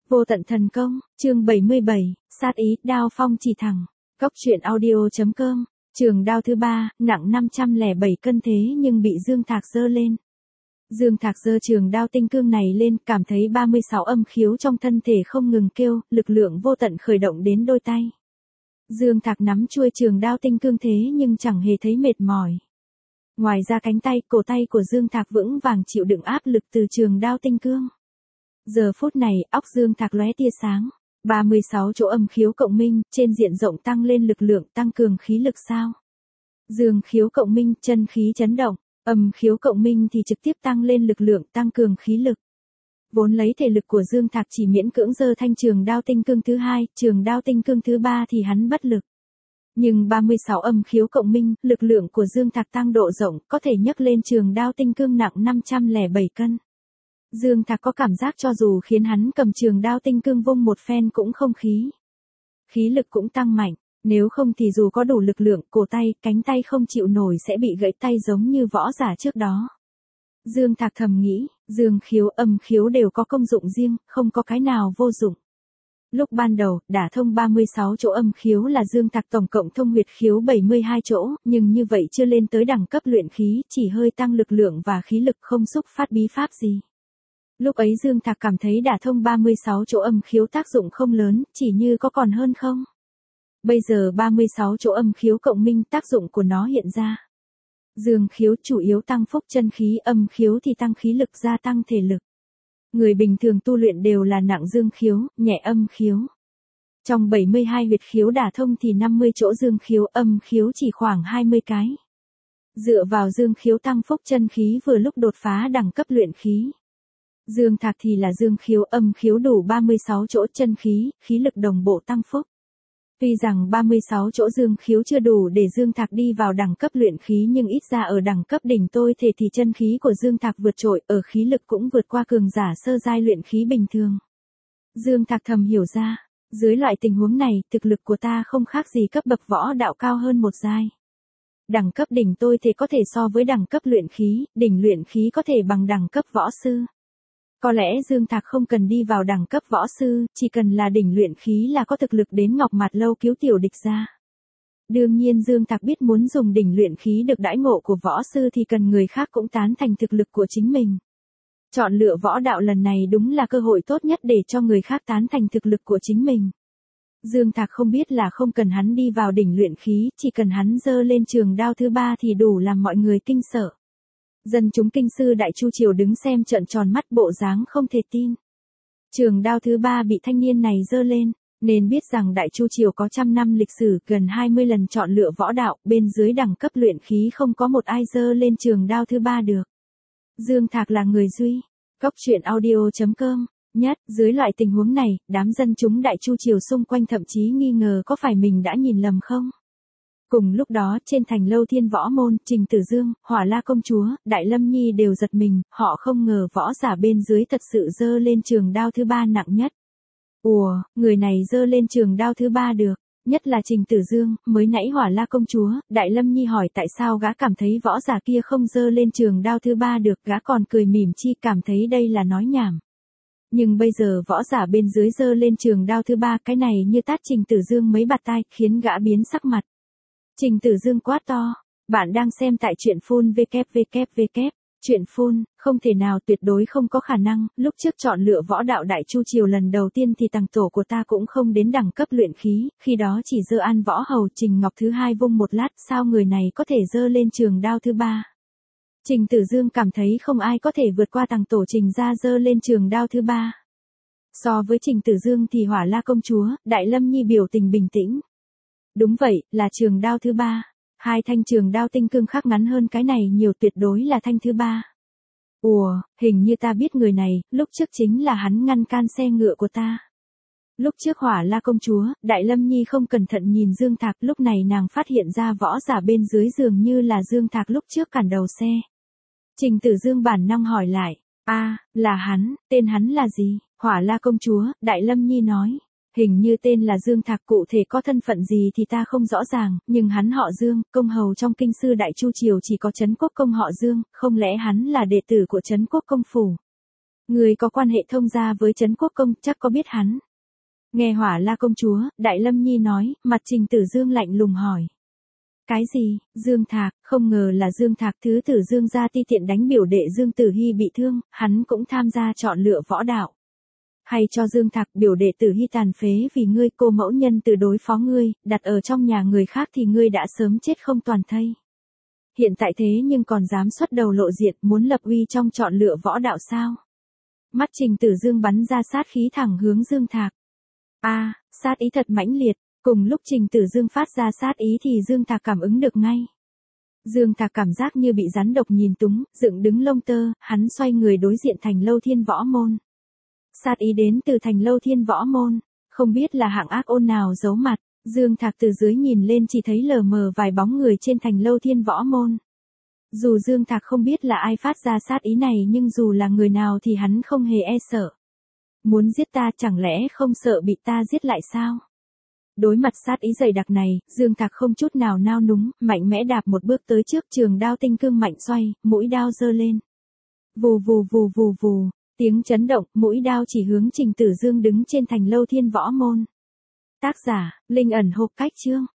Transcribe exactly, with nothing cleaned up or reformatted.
Vô tận thần công, chương bảy mươi bảy, sát ý, đao phong chỉ thẳng. Cốc truyện audio.com, trường đao thứ ba, nặng năm trăm lẻ bảy cân thế nhưng bị Dương Thạc giơ lên. Dương Thạc giơ trường đao tinh cương này lên, cảm thấy ba mươi sáu âm khiếu trong thân thể không ngừng kêu, lực lượng vô tận khởi động đến đôi tay. Dương Thạc nắm chuôi trường đao tinh cương thế nhưng chẳng hề thấy mệt mỏi. Ngoài ra cánh tay, cổ tay của Dương Thạc vững vàng chịu đựng áp lực từ trường đao tinh cương. Giờ phút này, óc Dương Thạc lóe tia sáng. ba mươi sáu chỗ âm khiếu cộng minh, trên diện rộng tăng lên lực lượng, tăng cường khí lực sao? Dương khiếu cộng minh, chân khí chấn động, âm khiếu cộng minh thì trực tiếp tăng lên lực lượng, tăng cường khí lực. Vốn lấy thể lực của Dương Thạc chỉ miễn cưỡng giơ thanh trường đao tinh cương thứ hai, trường đao tinh cương thứ ba thì hắn bất lực. Nhưng ba mươi sáu âm khiếu cộng minh, lực lượng của Dương Thạc tăng độ rộng, có thể nhấc lên trường đao tinh cương nặng năm trăm lẻ bảy cân. Dương Thạc có cảm giác cho dù khiến hắn cầm trường đao tinh cương vung một phen cũng không khí. Khí lực cũng tăng mạnh, nếu không thì dù có đủ lực lượng, cổ tay, cánh tay không chịu nổi sẽ bị gãy tay giống như võ giả trước đó. Dương Thạc thầm nghĩ, dương khiếu, âm khiếu đều có công dụng riêng, không có cái nào vô dụng. Lúc ban đầu, đả thông ba mươi sáu chỗ âm khiếu là Dương Thạc tổng cộng thông huyệt khiếu bảy mươi hai chỗ, nhưng như vậy chưa lên tới đẳng cấp luyện khí, chỉ hơi tăng lực lượng và khí lực, không xúc phát bí pháp gì. Lúc ấy Dương Thạc cảm thấy đả thông ba mươi sáu chỗ âm khiếu tác dụng không lớn, chỉ như có còn hơn không. Bây giờ ba mươi sáu chỗ âm khiếu cộng minh, tác dụng của nó hiện ra. Dương khiếu chủ yếu tăng phúc chân khí, âm khiếu thì tăng khí lực, gia tăng thể lực. Người bình thường tu luyện đều là nặng dương khiếu, nhẹ âm khiếu. Trong bảy mươi hai huyệt khiếu đả thông thì năm mươi chỗ dương khiếu, âm khiếu chỉ khoảng hai mươi cái. Dựa vào dương khiếu tăng phúc chân khí vừa lúc đột phá đẳng cấp luyện khí. Dương Thạc thì là dương khiếu, âm khiếu đủ ba mươi sáu chỗ, chân khí, khí lực đồng bộ tăng phúc. Tuy rằng ba mươi sáu chỗ dương khiếu chưa đủ để Dương Thạc đi vào đẳng cấp luyện khí, nhưng ít ra ở đẳng cấp đỉnh tôi thể thì chân khí của Dương Thạc vượt trội, ở khí lực cũng vượt qua cường giả sơ giai luyện khí bình thường. Dương Thạc thầm hiểu ra, dưới loại tình huống này, thực lực của ta không khác gì cấp bậc võ đạo cao hơn một giai. Đẳng cấp đỉnh tôi thể có thể so với đẳng cấp luyện khí, đỉnh luyện khí có thể bằng đẳng cấp võ sư. Có lẽ Dương Thạc không cần đi vào đẳng cấp võ sư, chỉ cần là đỉnh luyện khí là có thực lực đến Ngọc Mạt Lâu cứu tiểu địch ra. Đương nhiên Dương Thạc biết muốn dùng đỉnh luyện khí được đãi ngộ của võ sư thì cần người khác cũng tán thành thực lực của chính mình. Chọn lựa võ đạo lần này đúng là cơ hội tốt nhất để cho người khác tán thành thực lực của chính mình. Dương Thạc không biết là không cần hắn đi vào đỉnh luyện khí, chỉ cần hắn giơ lên trường đao thứ ba thì đủ làm mọi người kinh sợ. Dân chúng kinh sư Đại Chu Triều đứng xem trợn tròn mắt, bộ dáng không thể tin. Trường đao thứ ba bị thanh niên này giơ lên, nên biết rằng Đại Chu Triều có trăm năm lịch sử, gần hai mươi lần chọn lựa võ đạo, bên dưới đẳng cấp luyện khí không có một ai giơ lên trường đao thứ ba được. Dương Thạc là người duy. Cốc truyện audio.com, nhất, dưới loại tình huống này, đám dân chúng Đại Chu Triều xung quanh thậm chí nghi ngờ có phải mình đã nhìn lầm không. Cùng lúc đó, trên thành lâu Thiên Võ Môn, Trình Tử Dương, Hỏa La Công Chúa, Đại Lâm Nhi đều giật mình, họ không ngờ võ giả bên dưới thật sự giơ lên trường đao thứ ba nặng nhất. Ủa, người này giơ lên trường đao thứ ba được, nhất là Trình Tử Dương, mới nãy Hỏa La Công Chúa, Đại Lâm Nhi hỏi tại sao gã cảm thấy võ giả kia không giơ lên trường đao thứ ba được, gã còn cười mỉm chi, cảm thấy đây là nói nhảm. Nhưng bây giờ võ giả bên dưới giơ lên trường đao thứ ba, cái này như tát Trình Tử Dương mấy bạt tai, khiến gã biến sắc mặt. Trình Tử Dương quát to, bạn đang xem tại truyện phun www, truyện phun, không thể nào, tuyệt đối không có khả năng, lúc trước chọn lựa võ đạo Đại Chu Triều lần đầu tiên thì tàng tổ của ta cũng không đến đẳng cấp luyện khí, khi đó chỉ giơ an võ hầu Trình Ngọc thứ hai vung một lát, sao người này có thể giơ lên trường đao thứ ba. Trình Tử Dương cảm thấy không ai có thể vượt qua tàng tổ Trình ra giơ lên trường đao thứ ba. So với Trình Tử Dương thì Hỏa La Công Chúa, Đại Lâm Nhi biểu tình bình tĩnh. Đúng vậy, là trường đao thứ ba. Hai thanh trường đao tinh cương khác ngắn hơn cái này nhiều, tuyệt đối là thanh thứ ba. Ủa, hình như ta biết người này, lúc trước chính là hắn ngăn can xe ngựa của ta. Lúc trước Hỏa La Công Chúa, Đại Lâm Nhi không cẩn thận nhìn Dương Thạc, lúc này nàng phát hiện ra võ giả bên dưới dường như là Dương Thạc lúc trước cản đầu xe. Trình Tử Dương bản năng hỏi lại, a à, là hắn, tên hắn là gì? Hỏa La Công Chúa, Đại Lâm Nhi nói. Hình như tên là Dương Thạc, cụ thể có thân phận gì thì ta không rõ ràng, nhưng hắn họ Dương, công hầu trong kinh sư Đại Chu Triều chỉ có Trấn Quốc công họ Dương, không lẽ hắn là đệ tử của Trấn Quốc công phủ? Người có quan hệ thông gia với Trấn Quốc Công, chắc có biết hắn. Nghe Hỏa La công chúa, Đại Lâm Nhi nói, mặt Trình Tử Dương lạnh lùng hỏi. Cái gì? Dương Thạc? Không ngờ là Dương Thạc, thứ tử Dương gia ti tiện đánh biểu đệ Dương Tử Hy bị thương, hắn cũng tham gia chọn lựa võ đạo. Hay cho Dương Thạc, biểu đệ Tử Hy tàn phế vì ngươi, cô mẫu nhân từ đối phó ngươi, đặt ở trong nhà người khác thì ngươi đã sớm chết không toàn thây. Hiện tại thế nhưng còn dám xuất đầu lộ diện, muốn lập uy trong chọn lựa võ đạo sao? Mắt Trình Tử Dương bắn ra sát khí thẳng hướng Dương Thạc. A, à, sát ý thật mãnh liệt. Cùng lúc Trình Tử Dương phát ra sát ý thì Dương Thạc cảm ứng được ngay. Dương Thạc cảm giác như bị rắn độc nhìn túng, dựng đứng lông tơ, hắn xoay người đối diện Thành Lâu Thiên Võ Môn. Sát ý đến từ Thành Lâu Thiên Võ Môn, không biết là hạng ác ôn nào giấu mặt, Dương Thạc từ dưới nhìn lên chỉ thấy lờ mờ vài bóng người trên Thành Lâu Thiên Võ Môn. Dù Dương Thạc không biết là ai phát ra sát ý này nhưng dù là người nào thì hắn không hề e sợ. Muốn giết ta chẳng lẽ không sợ bị ta giết lại sao? Đối mặt sát ý dày đặc này, Dương Thạc không chút nào nao núng, mạnh mẽ đạp một bước tới trước, trường đao tinh cương mạnh xoay, mũi đao giơ lên. Vù vù vù vù vù, tiếng chấn động, mũi đao chỉ hướng Trình Tử Dương đứng trên Thành Lâu Thiên Võ Môn. Tác giả, Linh ẩn hộp cách chương.